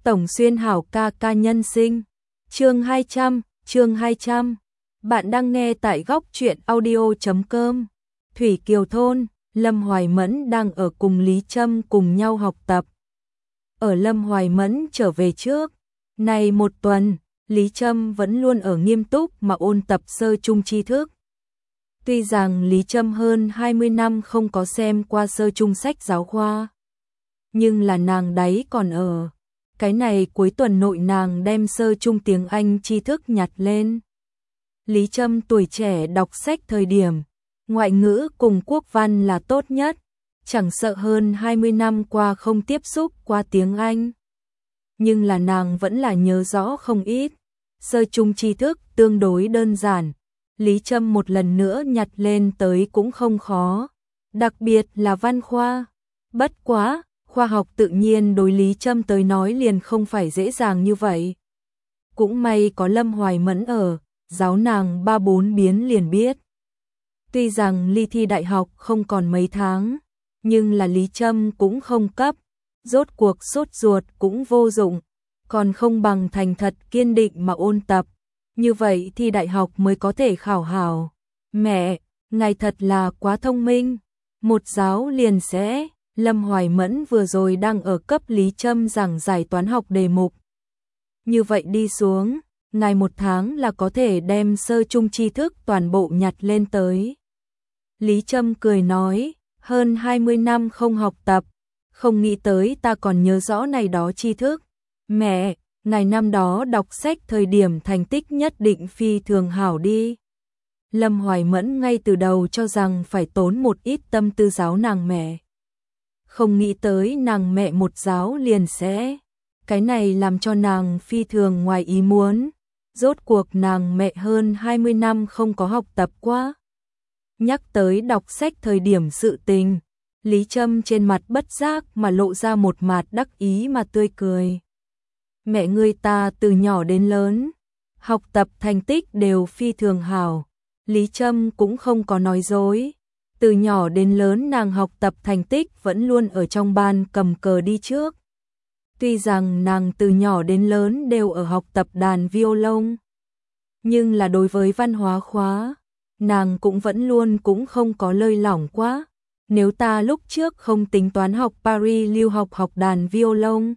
Tổng Xuyên hảo ca ca nhân sinh. Chương 200. Bạn đang nghe tại góc truyện audio.com. Thủy Kiều thôn, Lâm Hoài Mẫn đang ở cùng Lý Trâm cùng nhau học tập. Ở Lâm Hoài Mẫn trở về trước, này một tuần, Lý Trâm vẫn luôn ở nghiêm túc mà ôn tập sơ chung tri thức. Tuy rằng Lý Trâm hơn 20 năm không có xem qua sơ chung sách giáo khoa, nhưng là nàng đấy còn ở. Cái này cuối tuần nội nàng đem sơ chung tiếng Anh tri thức nhặt lên. Lý Trâm tuổi trẻ đọc sách thời điểm, ngoại ngữ cùng quốc văn là tốt nhất, chẳng sợ hơn 20 năm qua không tiếp xúc qua tiếng Anh. Nhưng là nàng vẫn là nhớ rõ không ít, sơ chung tri thức tương đối đơn giản. Lý Trâm một lần nữa nhặt lên tới cũng không khó, đặc biệt là văn khoa. Bất quá, khoa học tự nhiên đối Lý Trâm tới nói liền không phải dễ dàng như vậy. Cũng may có Lâm Hoài Mẫn ở, giáo nàng 3-4 biến liền biết. Tuy rằng ly thi đại học không còn mấy tháng, nhưng là Lý Trâm cũng không cấp, rốt cuộc sốt ruột cũng vô dụng, còn không bằng thành thật kiên định mà ôn tập. Như vậy thi đại học mới có thể khảo hảo. Mẹ, ngài thật là quá thông minh, một giáo liền sẽ. Lâm Hoài Mẫn vừa rồi đang ở cấp Lý Trâm giảng giải toán học đề mục. Như vậy đi xuống, ngài một tháng là có thể đem sơ chung tri thức toàn bộ nhặt lên tới. Lý Trâm cười nói, hơn 20 năm không học tập, không nghĩ tới ta còn nhớ rõ này đó tri thức. Mẹ, ngài năm đó đọc sách thời điểm thành tích nhất định phi thường hảo đi. Lâm Hoài Mẫn ngay từ đầu cho rằng phải tốn một ít tâm tư giáo nàng mẹ. Không nghĩ tới nàng mẹ một giáo liền sẽ. Cái này làm cho nàng phi thường ngoài ý muốn. Rốt cuộc nàng mẹ hơn 20 năm không có học tập quá. Nhắc tới đọc sách thời điểm sự tình, Lý Trâm trên mặt bất giác mà lộ ra một mặt đắc ý mà tươi cười. Mẹ ngươi ta từ nhỏ đến lớn, học tập thành tích đều phi thường hảo. Lý Trâm cũng không có nói dối. Từ nhỏ đến lớn nàng học tập thành tích vẫn luôn ở trong ban cầm cờ đi trước. Tuy rằng nàng từ nhỏ đến lớn đều ở học tập đàn violon, nhưng là đối với văn hóa khóa, nàng cũng vẫn luôn cũng không có lơi lỏng quá. Nếu ta lúc trước không tính toán học Paris lưu học đàn violon,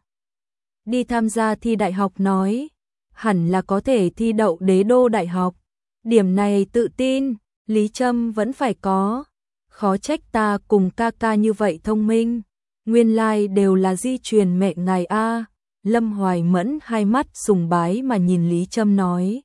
đi tham gia thi đại học nói, hẳn là có thể thi đậu đế đô đại học. Điểm này tự tin, Lý Trâm vẫn phải có. Khó trách ta cùng ca ca như vậy thông minh, nguyên lai đều là di truyền mẹ ngài a. Lâm Hoài Mẫn hai mắt sùng bái mà nhìn Lý Trâm nói.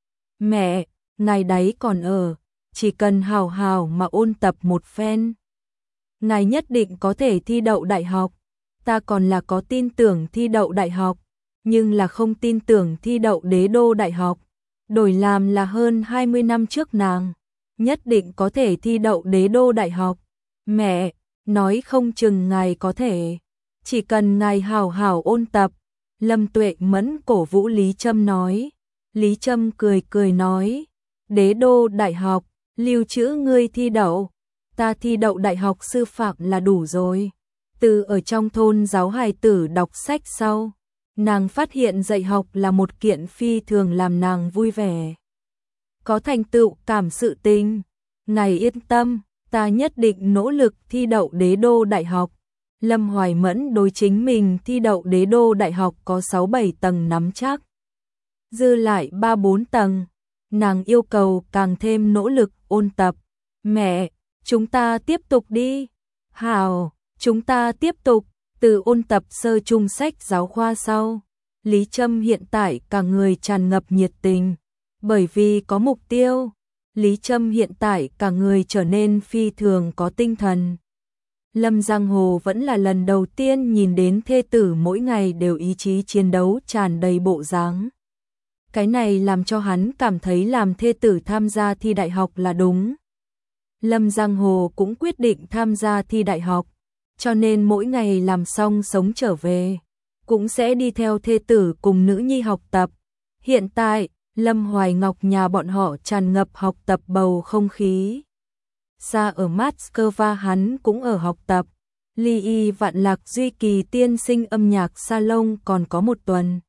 Mẹ, ngài đấy còn ở, chỉ cần hào hào mà ôn tập một phen. Ngài nhất định có thể thi đậu đại học, ta còn là có tin tưởng thi đậu đại học, nhưng là không tin tưởng thi đậu đế đô đại học. Đổi làm là hơn 20 năm trước nàng nhất định có thể thi đậu đế đô đại học. Mẹ, nói không chừng ngài có thể, chỉ cần ngài hào hào ôn tập. Lâm Tuệ Mẫn cổ vũ Lý Trâm nói. Lý Trâm cười nói, đế đô đại học, lưu trữ ngươi thi đậu, ta thi đậu đại học sư phạm là đủ rồi. Từ ở trong thôn giáo hài tử đọc sách sau, nàng phát hiện dạy học là một kiện phi thường làm nàng vui vẻ. Có thành tựu cảm sự tình. Ngài yên tâm, ta nhất định nỗ lực thi đậu đế đô đại học. Lâm Hoài Mẫn đối chính mình thi đậu đế đô đại học có 6-7 tầng nắm chắc. Dư lại 3-4 tầng, nàng yêu cầu càng thêm nỗ lực ôn tập. Mẹ, chúng ta tiếp tục đi. Hào, chúng ta tiếp tục. Từ ôn tập sơ chung sách giáo khoa sau, Lý Trâm hiện tại cả người tràn ngập nhiệt tình. Bởi vì có mục tiêu, Lý Trâm hiện tại cả người trở nên phi thường có tinh thần. Lâm Giang Hồ vẫn là lần đầu tiên nhìn đến thê tử mỗi ngày đều ý chí chiến đấu tràn đầy bộ dáng. Cái này làm cho hắn cảm thấy làm thê tử tham gia thi đại học là đúng. Lâm Giang Hồ cũng quyết định tham gia thi đại học, cho nên mỗi ngày làm xong sống trở về, cũng sẽ đi theo thê tử cùng nữ nhi học tập. Hiện tại, Lâm Hoài Ngọc nhà bọn họ tràn ngập học tập bầu không khí. Xa ở Moscow hắn cũng ở học tập. Ly Y Vạn Lạc Duy Kỳ tiên sinh âm nhạc salon còn có một tuần.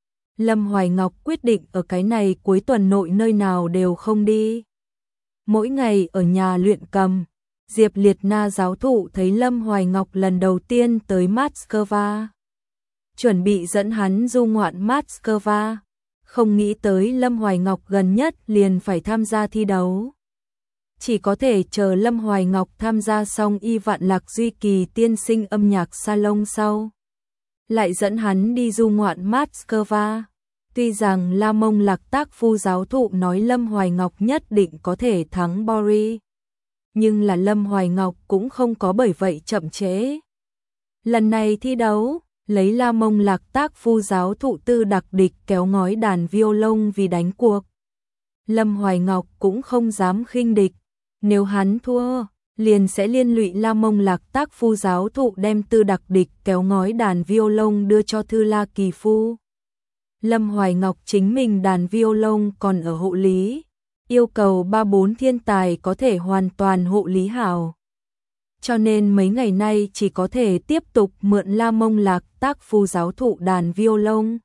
Lâm Hoài Ngọc quyết định ở cái này cuối tuần nội nơi nào đều không đi. Mỗi ngày ở nhà luyện cầm, Diệp Liệt Na giáo thụ thấy Lâm Hoài Ngọc lần đầu tiên tới Moscow. Chuẩn bị dẫn hắn du ngoạn Moscow. Không nghĩ tới Lâm Hoài Ngọc gần nhất liền phải tham gia thi đấu. Chỉ có thể chờ Lâm Hoài Ngọc tham gia xong Y Vạn Lạc Duy Kỳ tiên sinh âm nhạc salon sau. Lại dẫn hắn đi du ngoạn Moscow. Tuy rằng La Mông Lạc Tác Phu giáo thụ nói Lâm Hoài Ngọc nhất định có thể thắng Boris. Nhưng là Lâm Hoài Ngọc cũng không có bởi vậy chậm trễ. Lần này thi đấu, lấy La Mông Lạc Tác Phu giáo thụ tư đặc địch kéo ngói đàn violon vì đánh cuộc. Lâm Hoài Ngọc cũng không dám khinh địch. Nếu hắn thua, liền sẽ liên lụy La Mông Lạc Tác Phu giáo thụ đem tư đặc địch kéo ngói đàn violon đưa cho Thư La Kỳ Phu. Lâm Hoài Ngọc chính mình đàn violon còn ở hộ lý, yêu cầu 3-4 thiên tài có thể hoàn toàn hộ lý hảo. Cho nên mấy ngày nay chỉ có thể tiếp tục mượn La Mông Lạc Tác Phu giáo thụ đàn violon.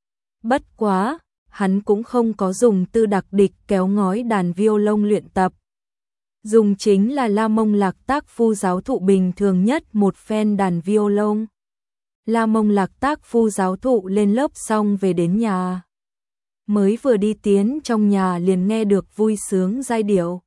Bất quá, hắn cũng không có dùng tư đặc địch kéo ngói đàn violon luyện tập. Dùng chính là La Mông Lạc Tác Phu giáo thụ bình thường nhất một phen đàn violon. La Mông Lạc Tác Phu giáo thụ lên lớp xong về đến nhà. Mới vừa đi tiến trong nhà liền nghe được vui sướng giai điệu.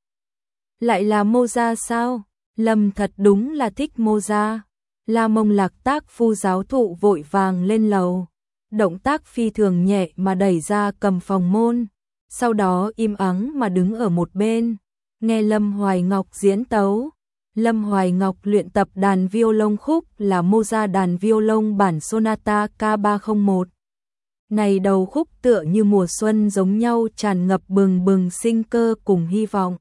Lại là Mozart sao? Lâm thật đúng là thích Mozart. La Mông Lạc Tác Phu giáo thụ vội vàng lên lầu. Động tác phi thường nhẹ mà đẩy ra cầm phòng môn. Sau đó im ắng mà đứng ở một bên. Nghe Lâm Hoài Ngọc diễn tấu. Lâm Hoài Ngọc luyện tập đàn violon khúc là Mozart đàn violon bản Sonata K301. Này đầu khúc tựa như mùa xuân giống nhau tràn ngập bừng bừng sinh cơ cùng hy vọng.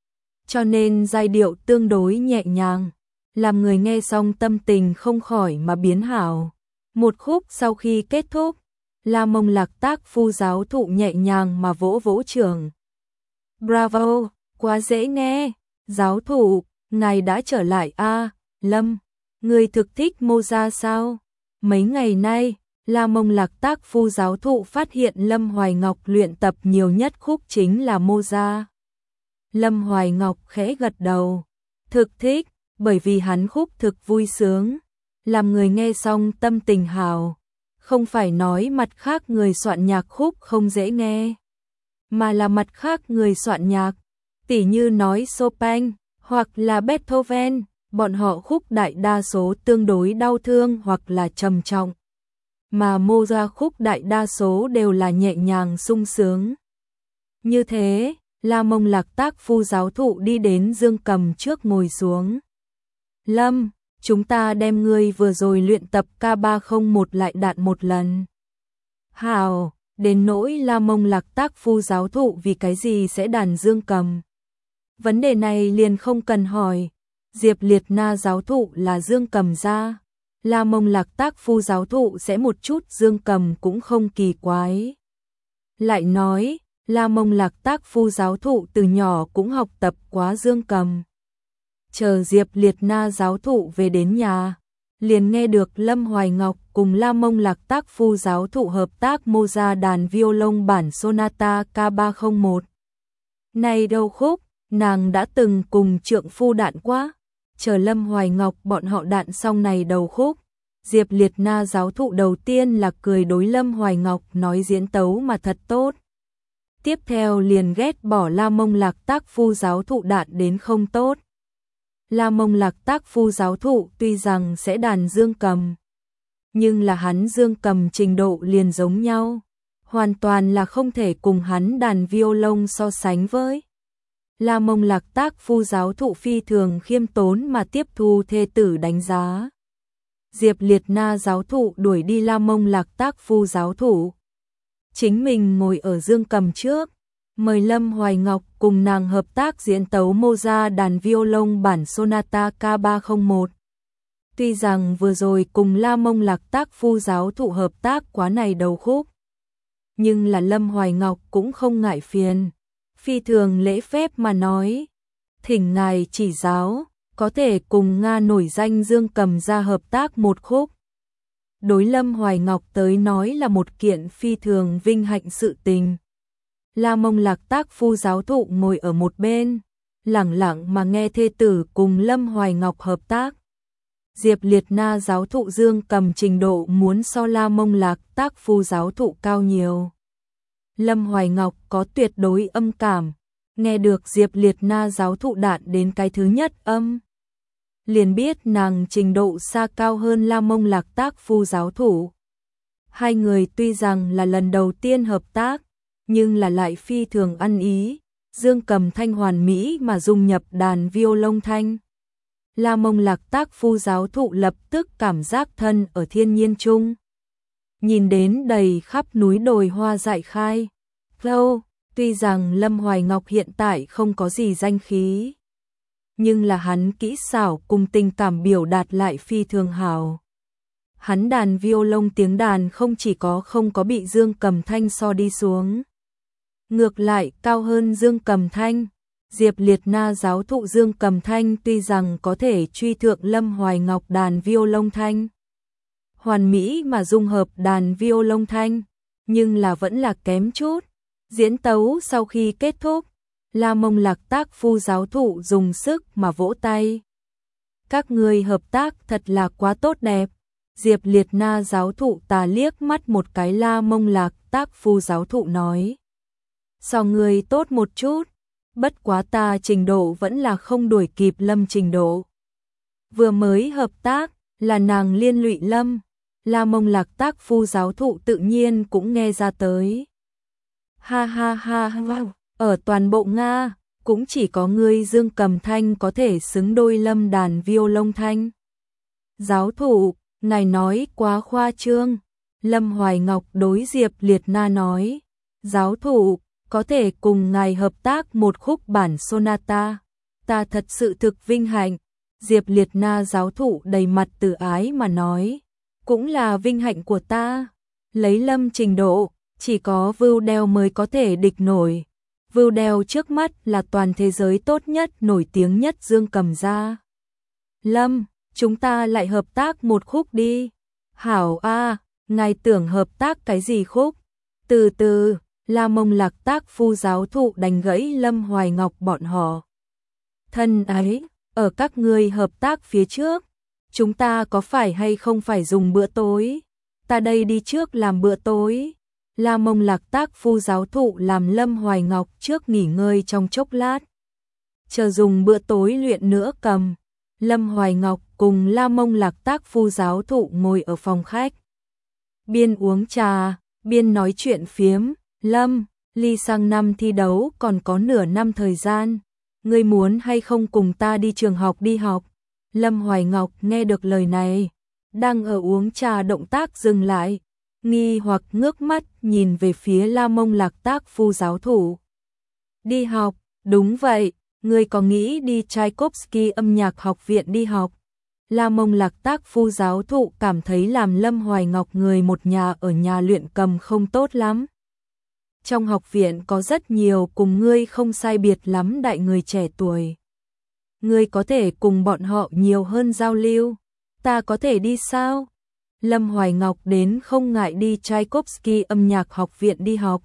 Cho nên giai điệu tương đối nhẹ nhàng, làm người nghe xong tâm tình không khỏi mà biến hảo. Một khúc sau khi kết thúc, La Mông Lạc Tác Phu giáo thụ nhẹ nhàng mà vỗ vỗ trưởng. Bravo, quá dễ nghe, giáo thụ. Ngài đã trở lại a, Lâm, người thực thích Mozart sao? Mấy ngày nay, La Mông Lạc Tác Phu giáo thụ phát hiện Lâm Hoài Ngọc luyện tập nhiều nhất khúc chính là Mozart. Lâm Hoài Ngọc khẽ gật đầu, thực thích, bởi vì hắn khúc thực vui sướng, làm người nghe xong tâm tình hào. Không phải nói mặt khác người soạn nhạc khúc không dễ nghe, mà là mặt khác người soạn nhạc, tỉ như nói Chopin hoặc là Beethoven, bọn họ khúc đại đa số tương đối đau thương hoặc là trầm trọng. Mà Mozart khúc đại đa số đều là nhẹ nhàng sung sướng. Như thế, La Mông Lạc Tác Phu giáo thụ đi đến dương cầm trước ngồi xuống. Lâm, chúng ta đem ngươi vừa rồi luyện tập K301 lại đạn một lần. Hào, đến nỗi La Mông Lạc Tác Phu giáo thụ vì cái gì sẽ đàn dương cầm. Vấn đề này liền không cần hỏi, Diệp Liệt Na giáo thụ là dương cầm ra, La Mông Lạc Tác Phu giáo thụ sẽ một chút dương cầm cũng không kỳ quái. Lại nói, La Mông Lạc Tác Phu giáo thụ từ nhỏ cũng học tập quá dương cầm. Chờ Diệp Liệt Na giáo thụ về đến nhà, liền nghe được Lâm Hoài Ngọc cùng La Mông Lạc Tác Phu giáo thụ hợp tác Mozart đàn violon bản Sonata K301. Này đâu khúc, nàng đã từng cùng trượng phu đạn quá. Chờ Lâm Hoài Ngọc bọn họ đạn xong này đầu khúc, Diệp Liệt Na giáo thụ đầu tiên là cười đối Lâm Hoài Ngọc nói diễn tấu mà thật tốt. Tiếp theo liền ghét bỏ La Mông Lạc Tác Phu giáo thụ đạn đến không tốt. La Mông Lạc Tác Phu giáo thụ tuy rằng sẽ đàn dương cầm, nhưng là hắn dương cầm trình độ liền giống nhau, hoàn toàn là không thể cùng hắn đàn violon so sánh với. La Mông Lạc Tác Phu giáo thụ phi thường khiêm tốn mà tiếp thu thê tử đánh giá. Diệp Liệt Na giáo thụ đuổi đi La Mông Lạc Tác Phu giáo thụ. Chính mình ngồi ở dương cầm trước, mời Lâm Hoài Ngọc cùng nàng hợp tác diễn tấu Mozart đàn violon bản Sonata K301. Tuy rằng vừa rồi cùng La Mông Lạc Tác Phu giáo thụ hợp tác quá này đầu khúc, nhưng là Lâm Hoài Ngọc cũng không ngại phiền. Phi thường lễ phép mà nói, thỉnh ngài chỉ giáo, có thể cùng Nga nổi danh Dương Cầm ra hợp tác một khúc. Đối Lâm Hoài Ngọc tới nói là một kiện phi thường vinh hạnh sự tình. La Mông Lạc Tác Phu giáo thụ ngồi ở một bên, lẳng lặng mà nghe thê tử cùng Lâm Hoài Ngọc hợp tác. Diệp Liệt Na giáo thụ Dương Cầm trình độ muốn so La Mông Lạc Tác Phu giáo thụ cao nhiều. Lâm Hoài Ngọc có tuyệt đối âm cảm, nghe được Diệp Liệt Na giáo thụ đạn đến cái thứ nhất âm, liền biết nàng trình độ xa cao hơn La Mông Lạc Tác Phu giáo thụ. Hai người tuy rằng là lần đầu tiên hợp tác, nhưng là lại phi thường ăn ý, Dương Cầm thanh hoàn mỹ mà dung nhập đàn violon thanh. La Mông Lạc Tác Phu giáo thụ lập tức cảm giác thân ở thiên nhiên chung. Nhìn đến đầy khắp núi đồi hoa dại khai. Tuy rằng Lâm Hoài Ngọc hiện tại không có gì danh khí, nhưng là hắn kỹ xảo cùng tình cảm biểu đạt lại phi thường hảo. Hắn đàn violon tiếng đàn không chỉ không có bị Dương Cầm thanh so đi xuống, ngược lại cao hơn Dương Cầm thanh. Diệp Liệt Na giáo thụ Dương Cầm thanh tuy rằng có thể truy thượng Lâm Hoài Ngọc đàn violon thanh, hoàn mỹ mà dung hợp đàn violon thanh, nhưng là vẫn là kém chút. Diễn tấu sau khi kết thúc, La Mông Lạc Tác Phu giáo thụ dùng sức mà vỗ tay. Các người hợp tác thật là quá tốt đẹp. Diệp Liệt Na giáo thụ tà liếc mắt một cái La Mông Lạc Tác Phu giáo thụ nói. So người tốt một chút, bất quá ta trình độ vẫn là không đuổi kịp Lâm trình độ. Vừa mới hợp tác, là nàng liên lụy Lâm. La Mông Lạc Tác Phu giáo thụ tự nhiên cũng nghe ra tới. Ha ha ha ha, ở toàn bộ Nga, cũng chỉ có ngươi Dương Cầm thanh có thể xứng đôi Lâm đàn violon thanh. Giáo thụ, ngài nói quá khoa trương. Lâm Hoài Ngọc đối Diệp Liệt Na nói. Giáo thụ, có thể cùng ngài hợp tác một khúc bản sonata, ta thật sự thực vinh hạnh. Diệp Liệt Na giáo thụ đầy mặt từ ái mà nói. Cũng là vinh hạnh của ta. Lấy Lâm trình độ, chỉ có Vưu Đeo mới có thể địch nổi. Vưu Đeo trước mắt là toàn thế giới tốt nhất, nổi tiếng nhất Dương Cầm ra. Lâm, chúng ta lại hợp tác một khúc đi. Hảo a, ngài tưởng hợp tác cái gì khúc? Từ từ, La Mông Lạc Tác Phu giáo thụ đánh gãy Lâm Hoài Ngọc bọn họ. Thân ấy, ở các ngươi hợp tác phía trước, chúng ta có phải hay không phải dùng bữa tối? Ta đây đi trước làm bữa tối. La Mông Lạc Tác Phu giáo thụ làm Lâm Hoài Ngọc trước nghỉ ngơi trong chốc lát. Chờ dùng bữa tối luyện nữa cầm. Lâm Hoài Ngọc cùng La Mông Lạc Tác Phu giáo thụ ngồi ở phòng khách. Biên uống trà, biên nói chuyện phiếm. Lâm, ly sang năm thi đấu còn có nửa năm thời gian. Ngươi muốn hay không cùng ta đi trường học đi học? Lâm Hoài Ngọc nghe được lời này, đang ở uống trà động tác dừng lại, nghi hoặc ngước mắt nhìn về phía La Mông Lạc Tác Phu giáo thụ. Đi học, đúng vậy, ngươi có nghĩ đi Tchaikovsky âm nhạc học viện đi học? La Mông Lạc Tác Phu giáo thụ cảm thấy làm Lâm Hoài Ngọc người một nhà ở nhà luyện cầm không tốt lắm. Trong học viện có rất nhiều cùng ngươi không sai biệt lắm đại người trẻ tuổi. Ngươi có thể cùng bọn họ nhiều hơn giao lưu. Ta có thể đi sao? Lâm Hoài Ngọc đến không ngại đi Tchaikovsky âm nhạc học viện đi học.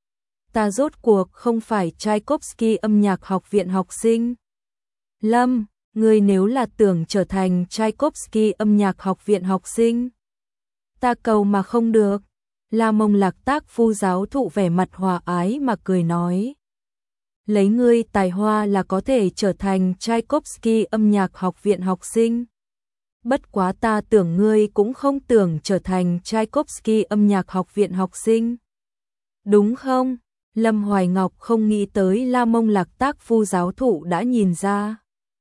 Ta rốt cuộc không phải Tchaikovsky âm nhạc học viện học sinh. Lâm, ngươi nếu là tưởng trở thành Tchaikovsky âm nhạc học viện học sinh, ta cầu mà không được. La Mông Lạc Tác Phu giáo thụ vẻ mặt hòa ái mà cười nói. Lấy ngươi tài hoa là có thể trở thành Tchaikovsky âm nhạc học viện học sinh. Bất quá ta tưởng ngươi cũng không tưởng trở thành Tchaikovsky âm nhạc học viện học sinh. Đúng không? Lâm Hoài Ngọc không nghĩ tới La Mông Lạc Tác Phu giáo thụ đã nhìn ra.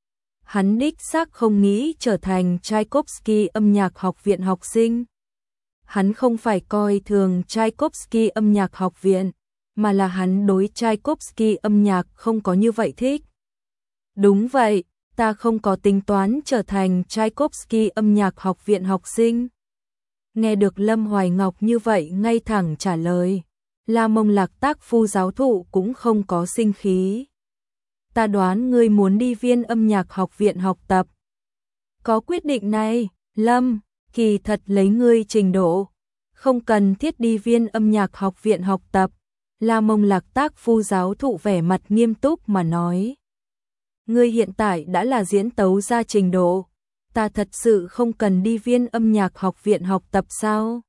Hắn đích xác không nghĩ trở thành Tchaikovsky âm nhạc học viện học sinh. Hắn không phải coi thường Tchaikovsky âm nhạc học viện, mà là hắn đối Tchaikovsky âm nhạc không có như vậy thích. Đúng vậy, ta không có tính toán trở thành Tchaikovsky âm nhạc học viện học sinh. Nghe được Lâm Hoài Ngọc như vậy ngay thẳng trả lời, La Mông Lạc Tác Phu giáo thụ cũng không có sinh khí. ta đoán ngươi muốn đi Viên âm nhạc học viện học tập. Có quyết định này, Lâm, kỳ thật lấy ngươi trình độ, không cần thiết đi Viên âm nhạc học viện học tập. La Mông Lạc Tác Phu giáo thụ vẻ mặt nghiêm túc mà nói. Ngươi hiện tại đã là diễn tấu gia trình độ, ta thật sự không cần đi Viên âm nhạc học viện học tập sao?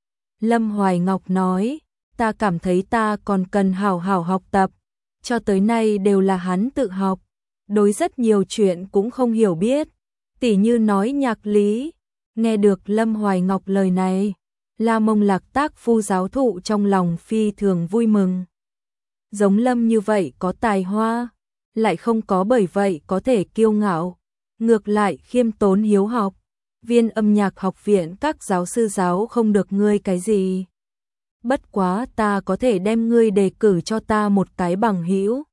Lâm Hoài Ngọc nói, ta cảm thấy ta còn cần hảo hảo học tập, cho tới nay đều là hắn tự học, đối rất nhiều chuyện cũng không hiểu biết, tỉ như nói nhạc lý. Nghe được Lâm Hoài Ngọc lời này, La Mông Lạc Tác Phu giáo thụ trong lòng phi thường vui mừng. Giống Lâm như vậy có tài hoa, lại không có bởi vậy có thể kiêu ngạo, ngược lại khiêm tốn hiếu học. Viên âm nhạc học viện các giáo sư giáo không được ngươi cái gì. Bất quá ta có thể đem ngươi đề cử cho ta một cái bằng hữu.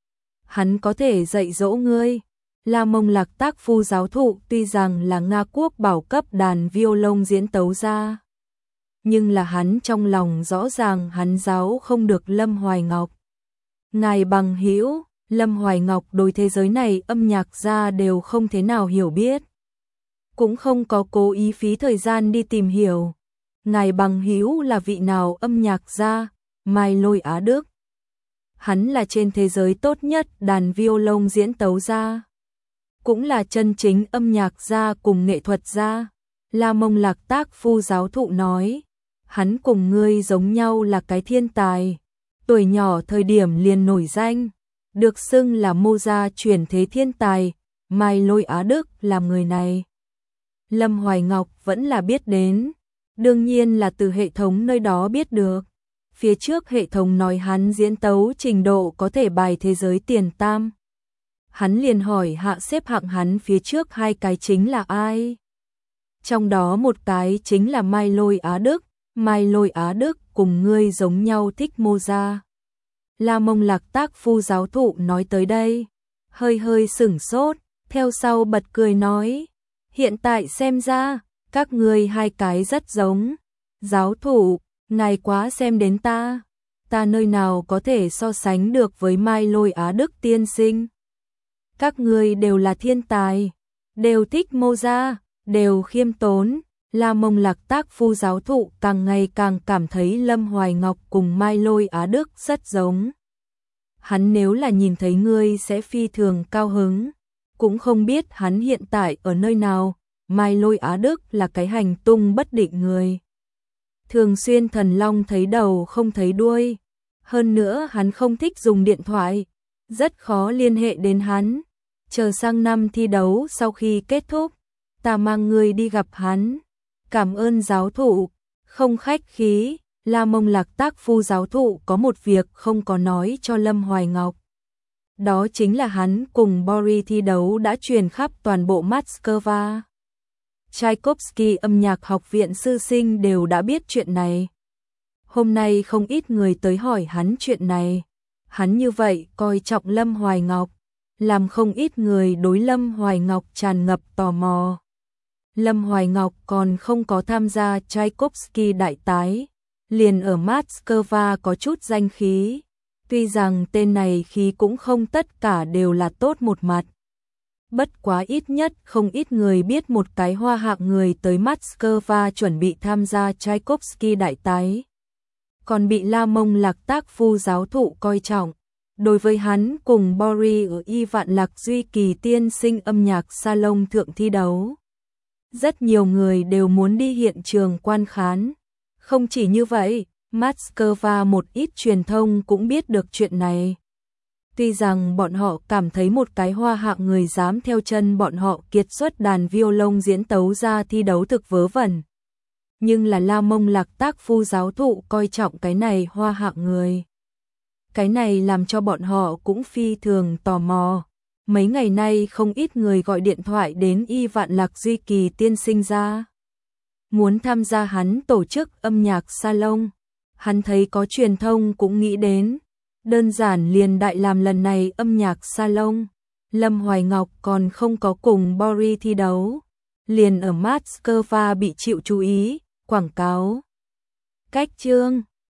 Hắn có thể dạy dỗ ngươi. La Mông Lạc Tác Phu giáo thụ tuy rằng là Nga quốc bảo cấp đàn violon diễn tấu ra, nhưng là hắn trong lòng rõ ràng hắn giáo không được Lâm Hoài Ngọc. Ngài bằng hữu, Lâm Hoài Ngọc đối thế giới này âm nhạc gia đều không thế nào hiểu biết, cũng không có cố ý phí thời gian đi tìm hiểu. Ngài bằng hữu là vị nào âm nhạc gia? Mai Lôi Á Đức. Hắn là trên thế giới tốt nhất đàn violon diễn tấu gia, cũng là chân chính âm nhạc gia cùng nghệ thuật gia. La Mông Lạc Tác Phu giáo thụ nói, hắn cùng ngươi giống nhau là cái thiên tài, tuổi nhỏ thời điểm liền nổi danh, được xưng là Mozart chuyển thế thiên tài. Mai Lôi Á Đức là người này, Lâm Hoài Ngọc vẫn là biết đến, đương nhiên là từ hệ thống nơi đó biết được. Phía trước hệ thống nói hắn diễn tấu trình độ có thể bài thế giới tiền tam. Hắn liền hỏi hạ xếp hạng hắn phía trước hai cái chính là ai? Trong đó một cái chính là Mai Lôi Á Đức. Mai Lôi Á Đức cùng ngươi giống nhau thích Mozart. La Mông Lạc Tác Phu giáo thụ nói tới đây, hơi hơi sửng sốt, theo sau bật cười nói, hiện tại xem ra, các ngươi hai cái rất giống. Giáo thụ, ngài quá xem đến ta nơi nào có thể so sánh được với Mai Lôi Á Đức tiên sinh. Các ngươi đều là thiên tài, đều thích Mozart, đều khiêm tốn. La Mông Lạc Tác Phu giáo thụ càng ngày càng cảm thấy Lâm Hoài Ngọc cùng Mai Lôi Á Đức rất giống. Hắn nếu là nhìn thấy ngươi sẽ phi thường cao hứng, cũng không biết hắn hiện tại ở nơi nào. Mai Lôi Á Đức là cái hành tung bất định người, thường xuyên thần long thấy đầu không thấy đuôi, hơn nữa hắn không thích dùng điện thoại, rất khó liên hệ đến hắn. Chờ sang năm thi đấu sau khi kết thúc, ta mang ngươi đi gặp hắn. Cảm ơn giáo thụ, không khách khí. La Mông Lạc Tác Phu giáo thụ có một việc không có nói cho Lâm Hoài Ngọc. Đó chính là hắn cùng Boris thi đấu đã truyền khắp toàn bộ Moscow. Tchaikovsky âm nhạc học viện sư sinh đều đã biết chuyện này. Hôm nay không ít người tới hỏi hắn chuyện này. Hắn như vậy coi trọng Lâm Hoài Ngọc, làm không ít người đối Lâm Hoài Ngọc tràn ngập tò mò. Lâm Hoài Ngọc còn không có tham gia Tchaikovsky đại tái, liền ở Moscow có chút danh khí. Tuy rằng tên này khí cũng không tất cả đều là tốt một mặt. Bất quá ít nhất không ít người biết một cái hoa hạng người tới Moscow chuẩn bị tham gia Tchaikovsky đại tái, còn bị La Mông Lạc Tác Phu giáo thụ coi trọng. Đối với hắn cùng Boris ở Y Vạn Lạc Duy Kỳ tiên sinh âm nhạc salon thượng thi đấu, rất nhiều người đều muốn đi hiện trường quan khán. Không chỉ như vậy, Moscow một ít truyền thông cũng biết được chuyện này. Tuy rằng bọn họ cảm thấy một cái hoa hạng người dám theo chân bọn họ kiệt xuất đàn violon diễn tấu ra thi đấu thực vớ vẩn, nhưng là La Mông Lạc Tác Phu giáo thụ coi trọng cái này hoa hạng người. Cái này làm cho bọn họ cũng phi thường tò mò. Mấy ngày nay không ít người gọi điện thoại đến Y Vạn Lạc Duy Kỳ tiên sinh ra, muốn tham gia hắn tổ chức âm nhạc salon. Hắn thấy có truyền thông cũng nghĩ đến, đơn giản liền đại làm lần này âm nhạc salon. Lâm Hoài Ngọc còn không có cùng Boris thi đấu, liền ở Moscow bị chịu chú ý, quảng cáo. Cách chương